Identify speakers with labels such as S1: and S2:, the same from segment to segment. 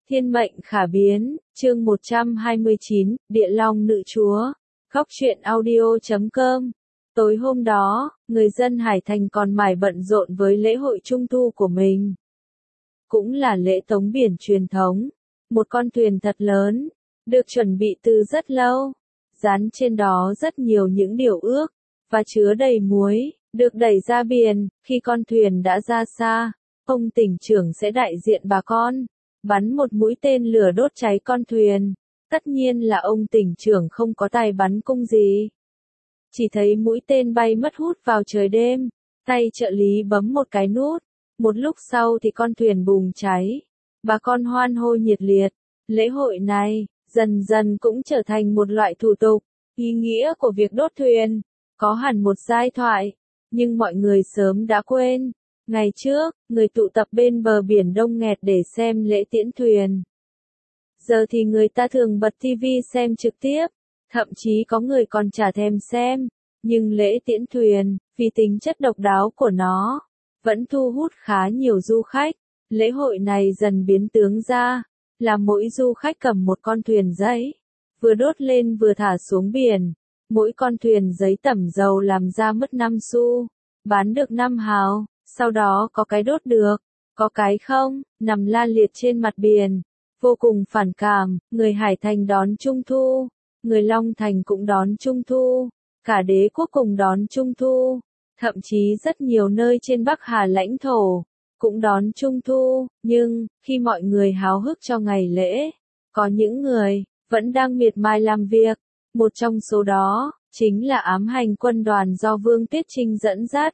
S1: Thiên mệnh khả biến, chương 129, Địa Long Nữ Chúa. Góc truyện audio.com. Tối hôm đó, người dân Hải Thành còn mải bận rộn với lễ hội Trung thu của mình. Cũng là lễ tống biển truyền thống. Một con thuyền thật lớn, được chuẩn bị từ rất lâu. Dán trên đó rất nhiều những điều ước, và chứa đầy muối, được đẩy ra biển. Khi con thuyền đã ra xa, ông tỉnh trưởng sẽ đại diện bà con, bắn một mũi tên lửa đốt cháy con thuyền. Tất nhiên là ông tỉnh trưởng không có tài bắn cung gì. Chỉ thấy mũi tên bay mất hút vào trời đêm, tay trợ lý bấm một cái nút. Một lúc sau thì con thuyền bùng cháy. Bà con hoan hô nhiệt liệt. Lễ hội này, dần dần cũng trở thành một loại thủ tục. Ý nghĩa của việc đốt thuyền, có hẳn một giai thoại. Nhưng mọi người sớm đã quên. Ngày trước, người tụ tập bên bờ biển đông nghẹt để xem lễ tiễn thuyền. Giờ thì người ta thường bật TV xem trực tiếp, thậm chí có người còn chả thèm xem. Nhưng lễ tiễn thuyền, vì tính chất độc đáo của nó, vẫn thu hút khá nhiều du khách. Lễ hội này dần biến tướng ra, là mỗi du khách cầm một con thuyền giấy, vừa đốt lên vừa thả xuống biển. Mỗi con thuyền giấy tẩm dầu làm ra mất 5 xu, bán được 5 hào. Sau đó có cái đốt được, có cái không, nằm la liệt trên mặt biển. Vô cùng phản cảm, người Hải Thành đón Trung thu, người Long Thành cũng đón Trung thu, cả đế quốc cùng đón Trung thu, thậm chí rất nhiều nơi trên Bắc Hà lãnh thổ cũng đón Trung thu. Nhưng, khi mọi người háo hức cho ngày lễ, có những người vẫn đang miệt mài làm việc. Một trong số đó, chính là ám hành quân đoàn do Vương Tuyết Trinh dẫn dắt.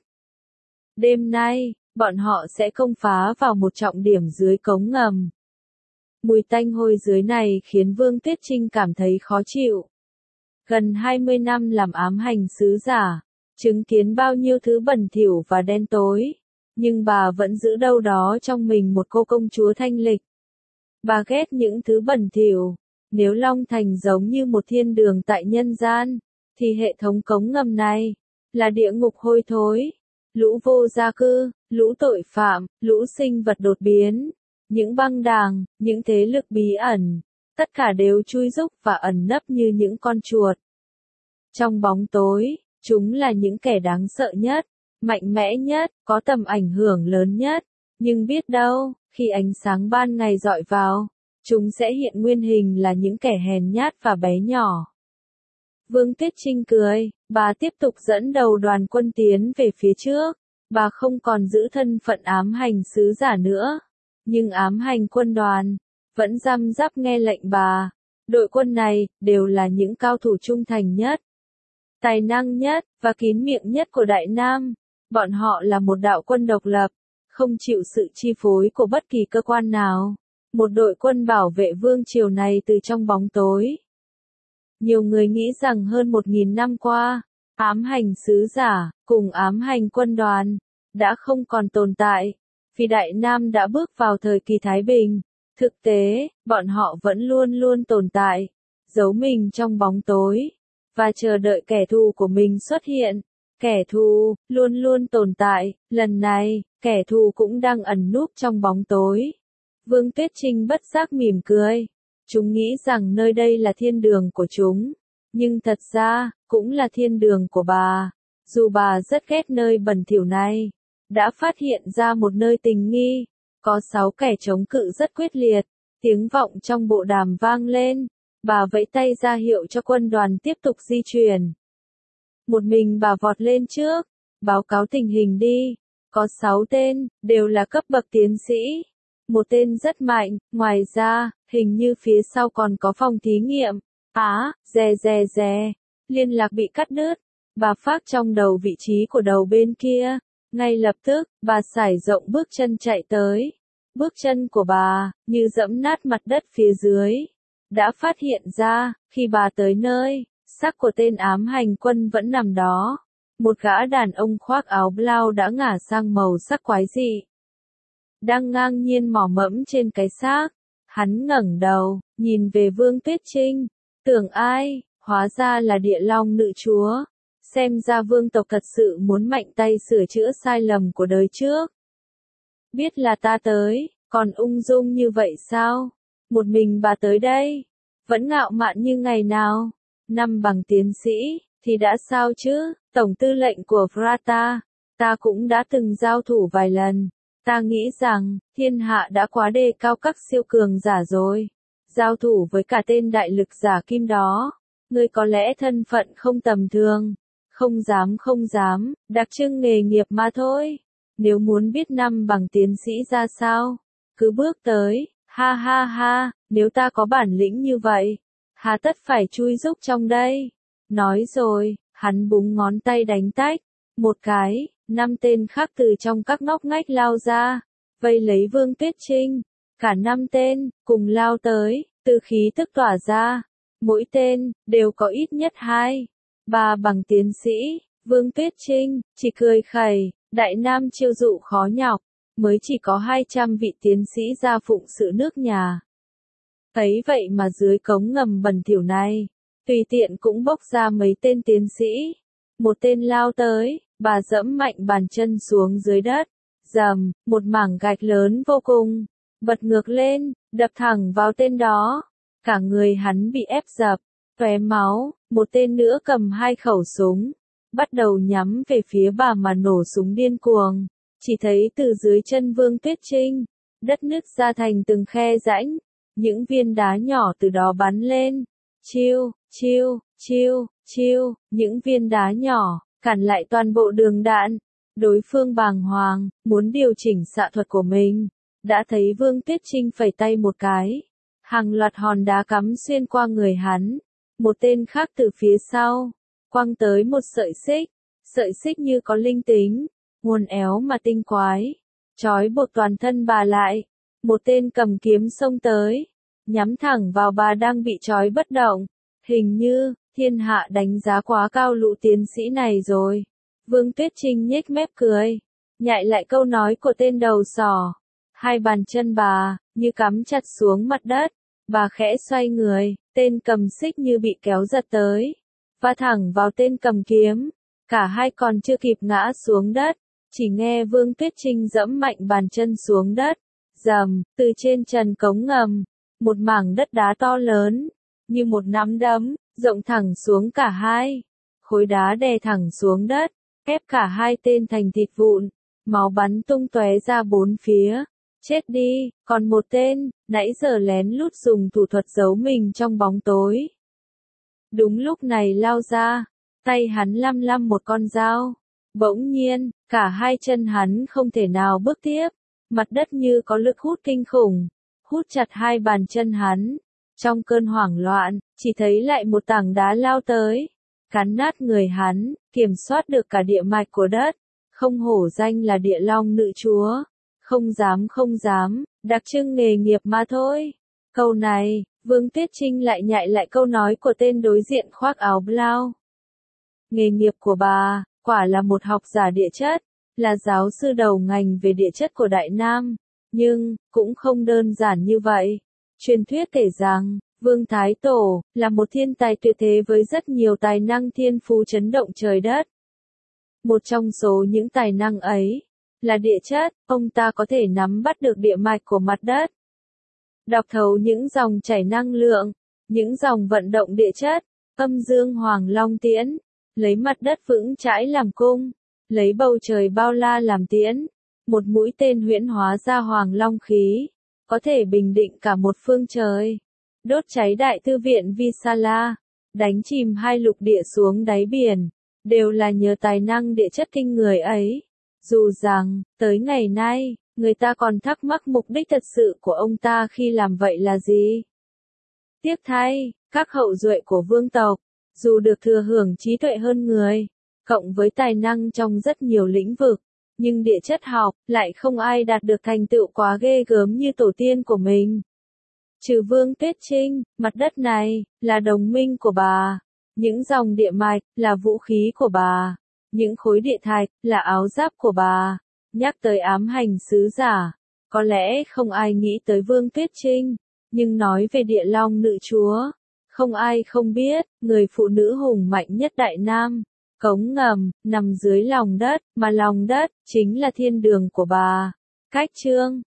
S1: Đêm nay, bọn họ sẽ công phá vào một trọng điểm dưới cống ngầm. Mùi tanh hôi dưới này khiến Vương Tuyết Trinh cảm thấy khó chịu. Gần 20 năm làm ám hành sứ giả, chứng kiến bao nhiêu thứ bẩn thỉu và đen tối, nhưng bà vẫn giữ đâu đó trong mình một cô công chúa thanh lịch. Bà ghét những thứ bẩn thỉu. Nếu Long Thành giống như một thiên đường tại nhân gian, thì hệ thống cống ngầm này là địa ngục hôi thối. Lũ vô gia cư, lũ tội phạm, lũ sinh vật đột biến, những băng đảng, những thế lực bí ẩn, tất cả đều chui rúc và ẩn nấp như những con chuột. Trong bóng tối, chúng là những kẻ đáng sợ nhất, mạnh mẽ nhất, có tầm ảnh hưởng lớn nhất. Nhưng biết đâu, khi ánh sáng ban ngày rọi vào, chúng sẽ hiện nguyên hình là những kẻ hèn nhát và bé nhỏ. Vương Tuyết Trinh cười, bà tiếp tục dẫn đầu đoàn quân tiến về phía trước. Bà không còn giữ thân phận ám hành sứ giả nữa, nhưng ám hành quân đoàn vẫn răm rắp nghe lệnh bà. Đội quân này đều là những cao thủ trung thành nhất, tài năng nhất và kín miệng nhất của Đại Nam. Bọn họ là một đạo quân độc lập, không chịu sự chi phối của bất kỳ cơ quan nào. Một đội quân bảo vệ vương triều này từ trong bóng tối. Nhiều người nghĩ rằng hơn 1.000 năm qua, ám hành sứ giả, cùng ám hành quân đoàn, đã không còn tồn tại, vì Đại Nam đã bước vào thời kỳ Thái Bình. Thực tế, bọn họ vẫn luôn luôn tồn tại, giấu mình trong bóng tối, và chờ đợi kẻ thù của mình xuất hiện. Kẻ thù, luôn luôn tồn tại, lần này, kẻ thù cũng đang ẩn núp trong bóng tối. Vương Tuyết Trinh bất giác mỉm cười. Chúng nghĩ rằng nơi đây là thiên đường của chúng, nhưng thật ra, cũng là thiên đường của bà. Dù bà rất ghét nơi bẩn thỉu này, đã phát hiện ra một nơi tình nghi, có 6 kẻ chống cự rất quyết liệt. Tiếng vọng trong bộ đàm vang lên, bà vẫy tay ra hiệu cho quân đoàn tiếp tục di chuyển. Một mình bà vọt lên trước, báo cáo tình hình đi. Có 6 tên, đều là cấp bậc tiến sĩ. Một tên rất mạnh, ngoài ra, hình như phía sau còn có phòng thí nghiệm. Dè. Liên lạc bị cắt đứt. Bà phác trong đầu vị trí của đầu bên kia. Ngay lập tức, bà sải rộng bước chân chạy tới. Bước chân của bà, như dẫm nát mặt đất phía dưới. Đã phát hiện ra, khi bà tới nơi, xác của tên ám hành quân vẫn nằm đó. Một gã đàn ông khoác áo blau đã ngả sang màu sắc quái dị, đang ngang nhiên mò mẫm trên cái xác. Hắn ngẩng đầu, nhìn về Vương Tuyết Trinh. Tưởng ai, hóa ra là Địa Long Nữ Chúa. Xem ra vương tộc thật sự muốn mạnh tay sửa chữa sai lầm của đời trước. Biết là ta tới, còn ung dung như vậy sao? một mình bà tới đây, vẫn ngạo mạn như ngày nào, năm bằng tiến sĩ, thì đã sao chứ, tổng tư lệnh của Frata, ta cũng đã từng giao thủ vài lần, ta nghĩ rằng, thiên hạ đã quá đề cao các siêu cường giả rồi, giao thủ với cả tên đại lực giả kim đó, ngươi có lẽ thân phận không tầm thường, không dám, đặc trưng nghề nghiệp mà thôi, nếu muốn biết năm bằng tiến sĩ ra sao, cứ bước tới, ha ha ha, nếu ta có bản lĩnh như vậy, hà tất phải chui rúc trong đây. Nói rồi, hắn búng ngón tay đánh tách, một cái, 5 tên khác từ trong các ngóc ngách lao ra, vây lấy Vương Tuyết Trinh, cả 5 tên, cùng lao tới, từ khí tức tỏa ra, mỗi tên, đều có ít nhất 2, 3 bằng tiến sĩ, Vương Tuyết Trinh, chỉ cười khẩy, Đại Nam chiêu dụ khó nhọc, mới chỉ có 200 vị tiến sĩ ra phụng sự nước nhà. Thấy vậy mà dưới cống ngầm bẩn thỉu này, tùy tiện cũng bốc ra mấy tên tiến sĩ. Một tên lao tới, bà dẫm mạnh bàn chân xuống dưới đất. Rầm, một mảng gạch lớn vô cùng, bật ngược lên, đập thẳng vào tên đó. Cả người hắn bị ép dập, tóe máu, một tên nữa cầm 2 khẩu súng, bắt đầu nhắm về phía bà mà nổ súng điên cuồng. Chỉ thấy từ dưới chân Vương Tuyết Trinh, đất nứt ra thành từng khe rãnh, những viên đá nhỏ từ đó bắn lên. Chiêu, chiêu, chiêu, chiêu, những viên đá nhỏ, cản lại toàn bộ đường đạn. Đối phương bàng hoàng, muốn điều chỉnh xạ thuật của mình. Đã thấy Vương Tuyết Trinh phẩy tay một cái. Hàng loạt hòn đá cắm xuyên qua người hắn. Một tên khác từ phía sau, quăng tới một sợi xích như có linh tính, uốn éo mà tinh quái, trói buộc toàn thân bà lại. Một tên cầm kiếm xông tới, nhắm thẳng vào bà đang bị trói bất động. Hình như, thiên hạ đánh giá quá cao lũ tiến sĩ này rồi. Vương Tuyết Trinh nhếch mép cười, nhại lại câu nói của tên đầu sỏ. 2 bàn chân bà, như cắm chặt xuống mặt đất. Bà khẽ xoay người, tên cầm xích như bị kéo giật tới, va thẳng vào tên cầm kiếm. Cả hai còn chưa kịp ngã xuống đất, chỉ nghe Vương Tuyết Trinh dẫm mạnh bàn chân xuống đất. Rầm, từ trên trần cống ngầm, một mảng đất đá to lớn, như một nắm đấm, rộng thẳng xuống cả hai. Khối đá đè thẳng xuống đất, ép cả hai tên thành thịt vụn, máu bắn tung tóe ra bốn phía. Chết đi, còn một tên, nãy giờ lén lút dùng thủ thuật giấu mình trong bóng tối. Đúng lúc này lao ra, tay hắn lăm lăm một con dao. Bỗng nhiên, cả hai chân hắn không thể nào bước tiếp. Mặt đất như có lực hút kinh khủng, hút chặt 2 bàn chân hắn. Trong cơn hoảng loạn, chỉ thấy lại một tảng đá lao tới, cắn nát người hắn, kiểm soát được cả địa mạch của đất. Không hổ danh là địa long nữ chúa. Không dám, đặc trưng nghề nghiệp mà thôi. Câu này, Vương Tuyết Trinh lại nhại lại câu nói của tên đối diện khoác áo blau. Nghề nghiệp của bà, quả là một học giả địa chất, là giáo sư đầu ngành về địa chất của Đại Nam. Nhưng, cũng không đơn giản như vậy. Truyền thuyết kể rằng, Vương Thái Tổ, là một thiên tài tuyệt thế với rất nhiều tài năng thiên phú chấn động trời đất. Một trong số những tài năng ấy, là địa chất, ông ta có thể nắm bắt được địa mạch của mặt đất. Đọc thấu những dòng chảy năng lượng, những dòng vận động địa chất, âm dương hoàng long tiễn, lấy mặt đất vững chãi làm cung, lấy bầu trời bao la làm tiễn, một mũi tên huyễn hóa ra hoàng long khí, có thể bình định cả một phương trời, đốt cháy đại thư viện Visala, đánh chìm 2 lục địa xuống đáy biển, đều là nhờ tài năng địa chất kinh người ấy. Dù rằng, tới ngày nay, người ta còn thắc mắc mục đích thật sự của ông ta khi làm vậy là gì. Tiếc thay, các hậu duệ của vương tộc, dù được thừa hưởng trí tuệ hơn người, cộng với tài năng trong rất nhiều lĩnh vực, nhưng địa chất học, lại không ai đạt được thành tựu quá ghê gớm như tổ tiên của mình. Trừ Vương Tuyết Trinh, mặt đất này, là đồng minh của bà. Những dòng địa mạch, là vũ khí của bà. Những khối địa thạch, là áo giáp của bà. Nhắc tới ám hành sứ giả, có lẽ không ai nghĩ tới Vương Tuyết Trinh, nhưng nói về địa long nữ chúa, không ai không biết, người phụ nữ hùng mạnh nhất Đại Nam. Cống ngầm, nằm dưới lòng đất, mà lòng đất, chính là thiên đường của bà. Cách chương